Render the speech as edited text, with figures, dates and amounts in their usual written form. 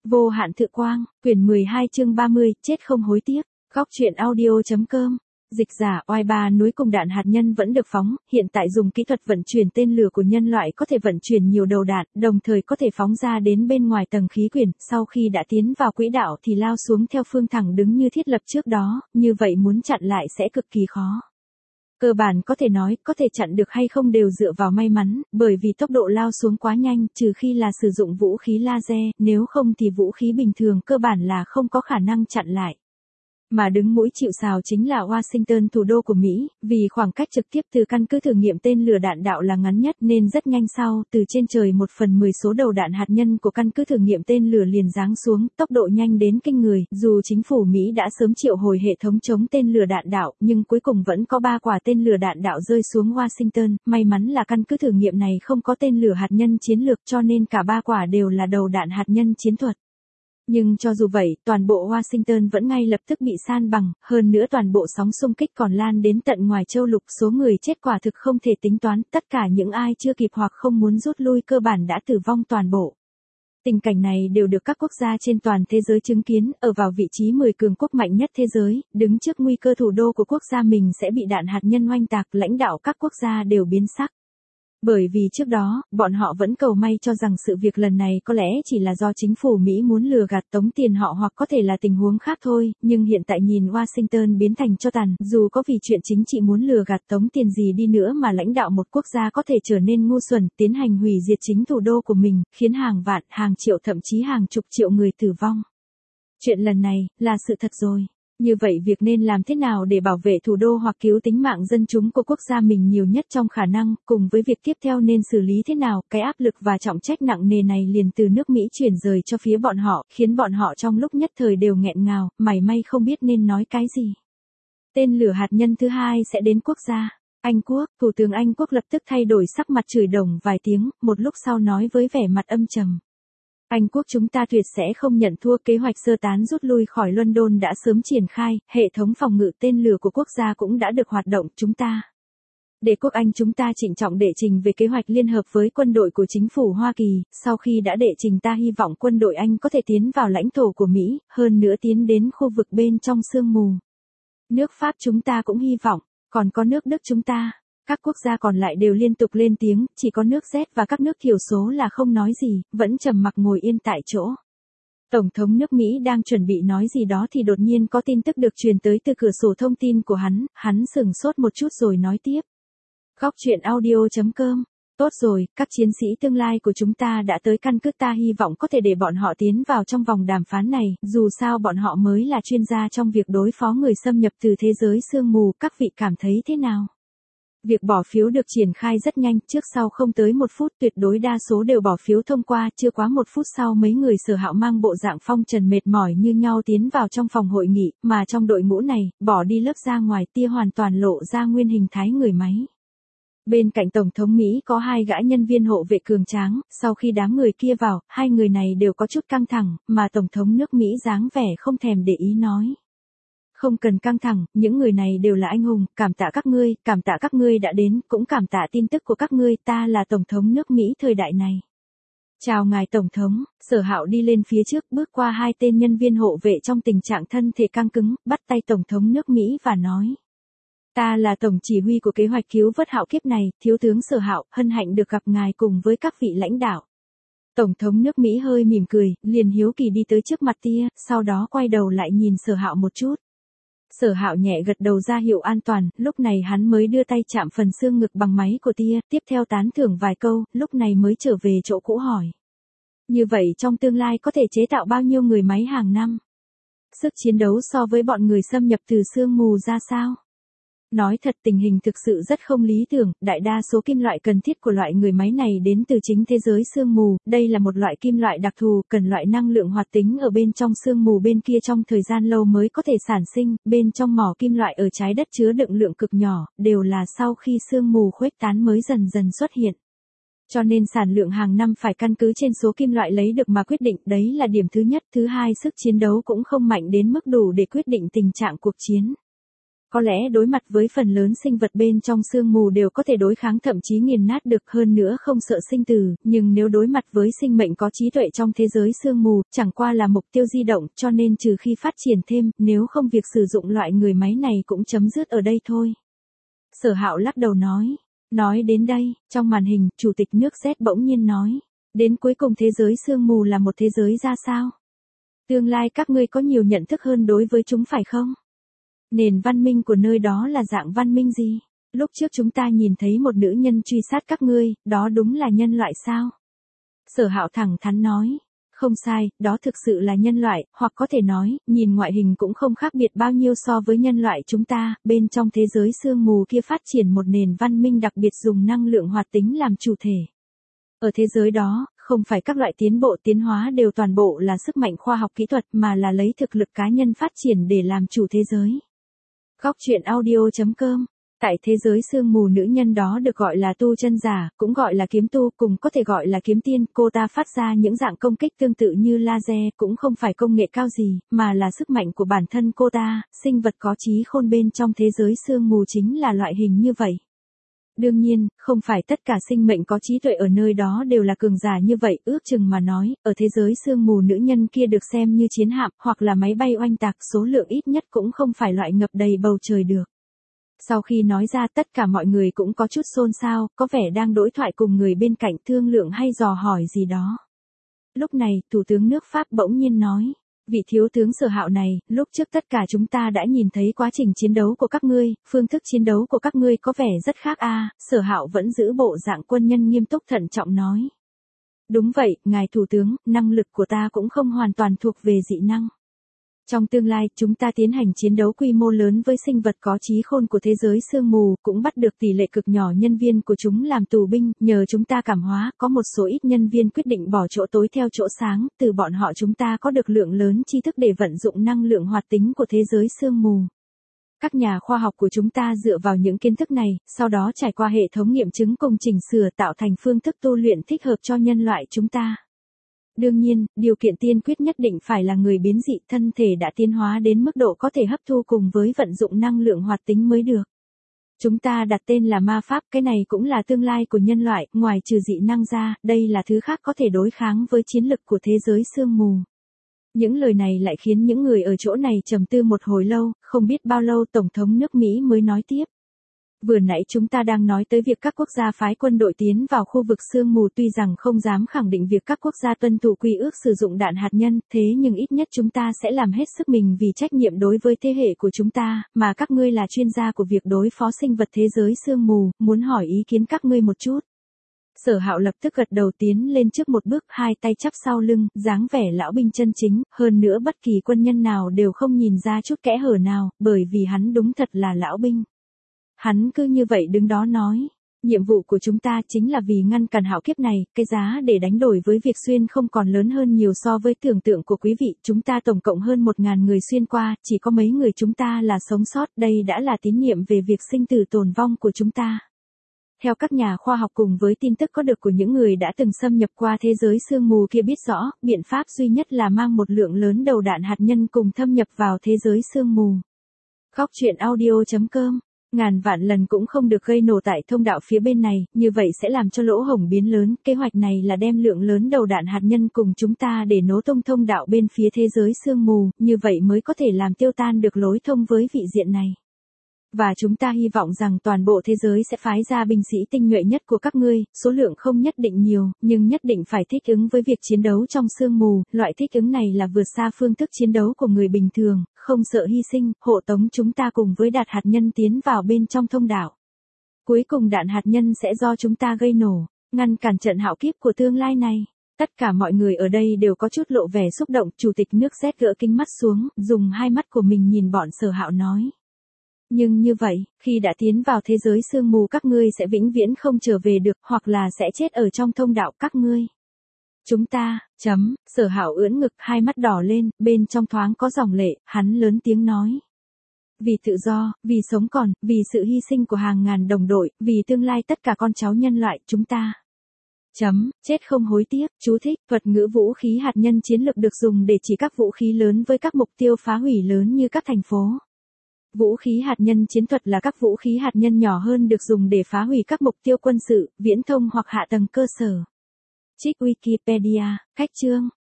Vô hạn thực quang, quyển 12 chương 30, chết không hối tiếc. Góc truyện audio.com. Dịch giả oai ba núi cùng đạn hạt nhân vẫn được phóng, hiện tại dùng kỹ thuật vận chuyển tên lửa của nhân loại có thể vận chuyển nhiều đầu đạn, đồng thời có thể phóng ra đến bên ngoài tầng khí quyển, sau khi đã tiến vào quỹ đạo thì lao xuống theo phương thẳng đứng như thiết lập trước đó, như vậy muốn chặn lại sẽ cực kỳ khó. Cơ bản có thể nói, có thể chặn được hay không đều dựa vào may mắn, bởi vì tốc độ lao xuống quá nhanh, trừ khi là sử dụng vũ khí laser, nếu không thì vũ khí bình thường cơ bản là không có khả năng chặn lại. Mà đứng mũi chịu sào chính là Washington, thủ đô của Mỹ, vì khoảng cách trực tiếp từ căn cứ thử nghiệm tên lửa đạn đạo là ngắn nhất nên rất nhanh sau, từ trên trời 1/10 số đầu đạn hạt nhân của căn cứ thử nghiệm tên lửa liền giáng xuống, tốc độ nhanh đến kinh người, dù chính phủ Mỹ đã sớm triệu hồi hệ thống chống tên lửa đạn đạo, nhưng cuối cùng vẫn có 3 quả tên lửa đạn đạo rơi xuống Washington, may mắn là căn cứ thử nghiệm này không có tên lửa hạt nhân chiến lược cho nên cả 3 quả đều là đầu đạn hạt nhân chiến thuật. Nhưng cho dù vậy, toàn bộ Washington vẫn ngay lập tức bị san bằng, hơn nữa toàn bộ sóng xung kích còn lan đến tận ngoài châu lục, số người chết quả thực không thể tính toán, tất cả những ai chưa kịp hoặc không muốn rút lui cơ bản đã tử vong toàn bộ. Tình cảnh này đều được các quốc gia trên toàn thế giới chứng kiến, ở vào vị trí 10 cường quốc mạnh nhất thế giới, đứng trước nguy cơ thủ đô của quốc gia mình sẽ bị đạn hạt nhân oanh tạc, lãnh đạo các quốc gia đều biến sắc. Bởi vì trước đó, bọn họ vẫn cầu may cho rằng sự việc lần này có lẽ chỉ là do chính phủ Mỹ muốn lừa gạt tống tiền họ hoặc có thể là tình huống khác thôi, nhưng hiện tại nhìn Washington biến thành tro tàn, dù có vì chuyện chính trị muốn lừa gạt tống tiền gì đi nữa mà lãnh đạo một quốc gia có thể trở nên ngu xuẩn, tiến hành hủy diệt chính thủ đô của mình, khiến hàng vạn, hàng triệu thậm chí hàng chục triệu người tử vong. Chuyện lần này, là sự thật rồi. Như vậy việc nên làm thế nào để bảo vệ thủ đô hoặc cứu tính mạng dân chúng của quốc gia mình nhiều nhất trong khả năng, cùng với việc tiếp theo nên xử lý thế nào, cái áp lực và trọng trách nặng nề này liền từ nước Mỹ chuyển rời cho phía bọn họ, khiến bọn họ trong lúc nhất thời đều nghẹn ngào, mảy may không biết nên nói cái gì. Tên lửa hạt nhân thứ hai sẽ đến quốc gia Anh Quốc, Thủ tướng Anh Quốc lập tức thay đổi sắc mặt chửi đồng vài tiếng, một lúc sau nói với vẻ mặt âm trầm. Anh Quốc chúng ta tuyệt sẽ không nhận thua, kế hoạch sơ tán rút lui khỏi London đã sớm triển khai, hệ thống phòng ngự tên lửa của quốc gia cũng đã được hoạt động, chúng ta. Đế quốc Anh chúng ta trịnh trọng đệ trình về kế hoạch liên hợp với quân đội của chính phủ Hoa Kỳ, sau khi đã đệ trình ta hy vọng quân đội Anh có thể tiến vào lãnh thổ của Mỹ, hơn nữa tiến đến khu vực bên trong sương mù. Nước Pháp chúng ta cũng hy vọng, còn có nước Đức chúng ta. Các quốc gia còn lại đều liên tục lên tiếng, chỉ có nước Z và các nước thiểu số là không nói gì, vẫn trầm mặc ngồi yên tại chỗ. Tổng thống nước Mỹ đang chuẩn bị nói gì đó thì đột nhiên có tin tức được truyền tới từ cửa sổ thông tin của hắn sửng sốt một chút rồi nói tiếp. Góc truyện audio.com. Tốt rồi, các chiến sĩ tương lai của chúng ta đã tới căn cứ, ta hy vọng có thể để bọn họ tiến vào trong vòng đàm phán này, dù sao bọn họ mới là chuyên gia trong việc đối phó người xâm nhập từ thế giới sương mù, các vị cảm thấy thế nào? Việc bỏ phiếu được triển khai rất nhanh, trước sau không tới 1 phút, tuyệt đối đa số đều bỏ phiếu thông qua, chưa quá 1 phút sau mấy người Sở Hạo mang bộ dạng phong trần mệt mỏi như nhau tiến vào trong phòng hội nghị, mà trong đội ngũ này, bỏ đi lớp ra ngoài tia hoàn toàn lộ ra nguyên hình thái người máy. Bên cạnh Tổng thống Mỹ có 2 gã nhân viên hộ vệ cường tráng, sau khi đám người kia vào, 2 người này đều có chút căng thẳng, mà Tổng thống nước Mỹ dáng vẻ không thèm để ý nói. Không cần căng thẳng, những người này đều là anh hùng, cảm tạ các ngươi đã đến, cũng cảm tạ tin tức của các ngươi, ta là Tổng thống nước Mỹ thời đại này. Chào ngài Tổng thống, Sở Hạo đi lên phía trước bước qua 2 tên nhân viên hộ vệ trong tình trạng thân thể căng cứng, bắt tay Tổng thống nước Mỹ và nói. Ta là Tổng chỉ huy của kế hoạch cứu vớt hạo kiếp này, Thiếu tướng Sở Hạo, hân hạnh được gặp ngài cùng với các vị lãnh đạo. Tổng thống nước Mỹ hơi mỉm cười, liền hiếu kỳ đi tới trước mặt tia, sau đó quay đầu lại nhìn Sở Hạo một chút. Sở Hạo nhẹ gật đầu ra hiệu an toàn, lúc này hắn mới đưa tay chạm phần xương ngực bằng máy của tia, tiếp theo tán thưởng vài câu, lúc này mới trở về chỗ cũ hỏi. Như vậy trong tương lai có thể chế tạo bao nhiêu người máy hàng năm? Sức chiến đấu so với bọn người xâm nhập từ sương mù ra sao? Nói thật tình hình thực sự rất không lý tưởng, đại đa số kim loại cần thiết của loại người máy này đến từ chính thế giới sương mù, đây là một loại kim loại đặc thù, cần loại năng lượng hoạt tính ở bên trong sương mù bên kia trong thời gian lâu mới có thể sản sinh, bên trong mỏ kim loại ở trái đất chứa đựng lượng cực nhỏ, đều là sau khi sương mù khuếch tán mới dần dần xuất hiện. Cho nên sản lượng hàng năm phải căn cứ trên số kim loại lấy được mà quyết định, đấy là điểm thứ nhất, thứ hai sức chiến đấu cũng không mạnh đến mức đủ để quyết định tình trạng cuộc chiến. Có lẽ đối mặt với phần lớn sinh vật bên trong sương mù đều có thể đối kháng thậm chí nghiền nát được, hơn nữa không sợ sinh tử, nhưng nếu đối mặt với sinh mệnh có trí tuệ trong thế giới sương mù, chẳng qua là mục tiêu di động, cho nên trừ khi phát triển thêm, nếu không việc sử dụng loại người máy này cũng chấm dứt ở đây thôi. Sở Hạo lắc đầu nói. Nói đến đây, trong màn hình, chủ tịch nước Z bỗng nhiên nói. Đến cuối cùng thế giới sương mù là một thế giới ra sao? Tương lai các ngươi có nhiều nhận thức hơn đối với chúng phải không? Nền văn minh của nơi đó là dạng văn minh gì? Lúc trước chúng ta nhìn thấy một nữ nhân truy sát các ngươi, đó đúng là nhân loại sao? Sở Hạo thẳng thắn nói. Không sai, đó thực sự là nhân loại, hoặc có thể nói, nhìn ngoại hình cũng không khác biệt bao nhiêu so với nhân loại chúng ta, bên trong thế giới sương mù kia phát triển một nền văn minh đặc biệt dùng năng lượng hoạt tính làm chủ thể. Ở thế giới đó, không phải các loại tiến bộ tiến hóa đều toàn bộ là sức mạnh khoa học kỹ thuật mà là lấy thực lực cá nhân phát triển để làm chủ thế giới. Góc truyện audio.com. Tại thế giới sương mù nữ nhân đó được gọi là tu chân giả, cũng gọi là kiếm tu, cùng có thể gọi là kiếm tiên, cô ta phát ra những dạng công kích tương tự như laser, cũng không phải công nghệ cao gì, mà là sức mạnh của bản thân cô ta, sinh vật có trí khôn bên trong thế giới sương mù chính là loại hình như vậy. Đương nhiên, không phải tất cả sinh mệnh có trí tuệ ở nơi đó đều là cường giả như vậy, ước chừng mà nói, ở thế giới sương mù nữ nhân kia được xem như chiến hạm, hoặc là máy bay oanh tạc, số lượng ít nhất cũng không phải loại ngập đầy bầu trời được. Sau khi nói ra tất cả mọi người cũng có chút xôn xao, có vẻ đang đối thoại cùng người bên cạnh thương lượng hay dò hỏi gì đó. Lúc này, Thủ tướng nước Pháp bỗng nhiên nói. Vị thiếu tướng Sở Hạo này, lúc trước tất cả chúng ta đã nhìn thấy quá trình chiến đấu của các ngươi, phương thức chiến đấu của các ngươi có vẻ rất khác a. Sở Hạo vẫn giữ bộ dạng quân nhân nghiêm túc thận trọng nói. Đúng vậy, ngài thủ tướng, năng lực của ta cũng không hoàn toàn thuộc về dị năng. Trong tương lai, chúng ta tiến hành chiến đấu quy mô lớn với sinh vật có trí khôn của thế giới sương mù, cũng bắt được tỷ lệ cực nhỏ nhân viên của chúng làm tù binh, nhờ chúng ta cảm hóa, có một số ít nhân viên quyết định bỏ chỗ tối theo chỗ sáng, từ bọn họ chúng ta có được lượng lớn tri thức để vận dụng năng lượng hoạt tính của thế giới sương mù. Các nhà khoa học của chúng ta dựa vào những kiến thức này, sau đó trải qua hệ thống nghiệm chứng cùng chỉnh sửa tạo thành phương thức tu luyện thích hợp cho nhân loại chúng ta. Đương nhiên, điều kiện tiên quyết nhất định phải là người biến dị, thân thể đã tiến hóa đến mức độ có thể hấp thu cùng với vận dụng năng lượng hoạt tính mới được. Chúng ta đặt tên là ma pháp, cái này cũng là tương lai của nhân loại, ngoài trừ dị năng ra, đây là thứ khác có thể đối kháng với chiến lực của thế giới sương mù. Những lời này lại khiến những người ở chỗ này trầm tư một hồi lâu, không biết bao lâu Tổng thống nước Mỹ mới nói tiếp. Vừa nãy chúng ta đang nói tới việc các quốc gia phái quân đội tiến vào khu vực sương mù, tuy rằng không dám khẳng định việc các quốc gia tuân thủ quy ước sử dụng đạn hạt nhân, thế nhưng ít nhất chúng ta sẽ làm hết sức mình vì trách nhiệm đối với thế hệ của chúng ta, mà các ngươi là chuyên gia của việc đối phó sinh vật thế giới sương mù, muốn hỏi ý kiến các ngươi một chút. Sở Hạo lập tức gật đầu tiến lên trước một bước, hai tay chắp sau lưng, dáng vẻ lão binh chân chính, hơn nữa bất kỳ quân nhân nào đều không nhìn ra chút kẽ hở nào, bởi vì hắn đúng thật là lão binh. Hắn cứ như vậy đứng đó nói, nhiệm vụ của chúng ta chính là vì ngăn cản hạo kiếp này, cái giá để đánh đổi với việc xuyên không còn lớn hơn nhiều so với tưởng tượng của quý vị, chúng ta tổng cộng hơn 1.000 người xuyên qua, chỉ có mấy người chúng ta là sống sót, đây đã là tín nhiệm về việc sinh tử tồn vong của chúng ta. Theo các nhà khoa học cùng với tin tức có được của những người đã từng xâm nhập qua thế giới sương mù kia biết rõ, biện pháp duy nhất là mang một lượng lớn đầu đạn hạt nhân cùng thâm nhập vào thế giới sương mù. Góc truyện audio.com. Ngàn vạn lần cũng không được gây nổ tại thông đạo phía bên này, như vậy sẽ làm cho lỗ hổng biến lớn. Kế hoạch này là đem lượng lớn đầu đạn hạt nhân cùng chúng ta để nối thông thông đạo bên phía thế giới sương mù, như vậy mới có thể làm tiêu tan được lối thông với vị diện này. Và chúng ta hy vọng rằng toàn bộ thế giới sẽ phái ra binh sĩ tinh nhuệ nhất của các ngươi, số lượng không nhất định nhiều, nhưng nhất định phải thích ứng với việc chiến đấu trong sương mù, loại thích ứng này là vượt xa phương thức chiến đấu của người bình thường, không sợ hy sinh, hộ tống chúng ta cùng với đạn hạt nhân tiến vào bên trong thông đạo. Cuối cùng đạn hạt nhân sẽ do chúng ta gây nổ, ngăn cản trận hạo kiếp của tương lai này. Tất cả mọi người ở đây đều có chút lộ vẻ xúc động, chủ tịch nước Z gỡ kính mắt xuống, dùng hai mắt của mình nhìn bọn Sở Hạo nói. Nhưng như vậy, khi đã tiến vào thế giới sương mù các ngươi sẽ vĩnh viễn không trở về được, hoặc là sẽ chết ở trong thông đạo các ngươi. Chúng ta, Sở Hạo ưỡn ngực, hai mắt đỏ lên, bên trong thoáng có dòng lệ, hắn lớn tiếng nói. Vì tự do, vì sống còn, vì sự hy sinh của hàng ngàn đồng đội, vì tương lai tất cả con cháu nhân loại, chúng ta. Chết không hối tiếc, chú thích, thuật ngữ vũ khí hạt nhân chiến lược được dùng để chỉ các vũ khí lớn với các mục tiêu phá hủy lớn như các thành phố. Vũ khí hạt nhân chiến thuật là các vũ khí hạt nhân nhỏ hơn được dùng để phá hủy các mục tiêu quân sự, viễn thông hoặc hạ tầng cơ sở. Trích Wikipedia, cách chương.